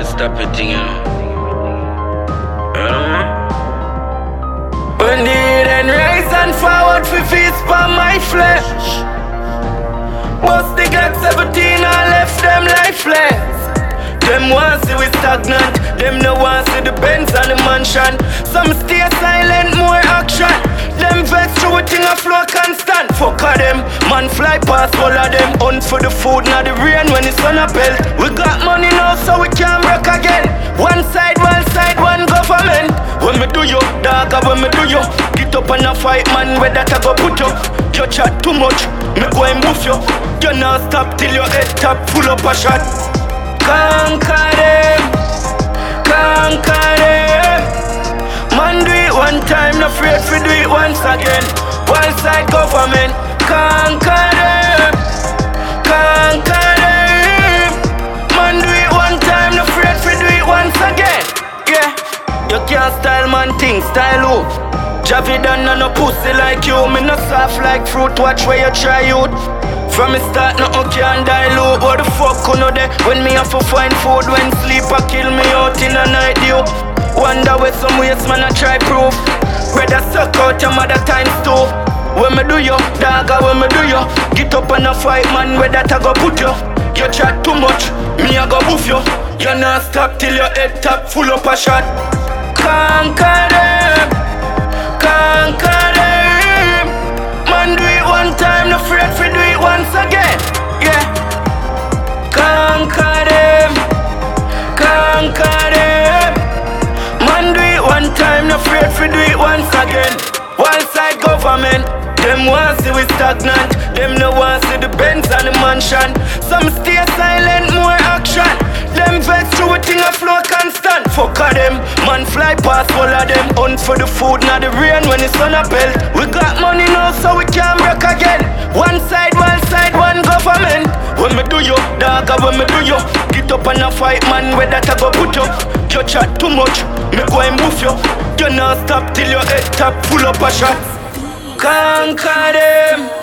fi stop it, you know. We need and rise and forward for feast for my flesh. Bust the Glock 17 and left them lifeless. Them want see we stagnant, them no want see the Benz and the mansion. Some stay silent, more action. Them vex through a thing a flow constant. Fuck of them, man fly past all of them. Hunt for the food, not the rain when the sun a belt. We got money now so we can rock again. One side, one government. When me do you, dog, when me do you, get up and a fight, man, where that I go put you. You chat too much, me go and move you. You not stop till your head top full up a shot. Conquer them, conquer them. Man do it one time, no afraid to do it once again. One side government, conquer them, conquer them. Man do it one time, no afraid to do it once again. Yeah, you can't style man thing, style who? Javidan and no pussy like you. Me no soft like fruit, watch where you try youth. From me start, nothing can dilute. What the fuck you know there? When me have to find food, when sleep I kill me out in a night deal. Wonder where some waste man I try proof. Better suck out your mother times too. When me do you, dog, when me do you, get up and a fight man, where that I go put you. You chat too much, me I go boof you. You not stop till your head top full up a shot. Conquer them, conquer them. Man do it one time, no afraid to do it once again. Yeah. Conquer them, conquer them. Man do it one time, no afraid to do it once again. One side government, them want see we stagnant. Them no want see the Benz and the mansion. Some stay silent, more action. Them vex through a thing a flow constant. Fuck of them, man fly past all of them. Hunt for the food, not the rain when the sun a belt. We got money now so we can rock again. One side, one government. When me do you, dog, when me do you, get up and a fight man, where that I go put you. You chat too much, me go and move you. You not stop till your head top full up a shot. Conquer them.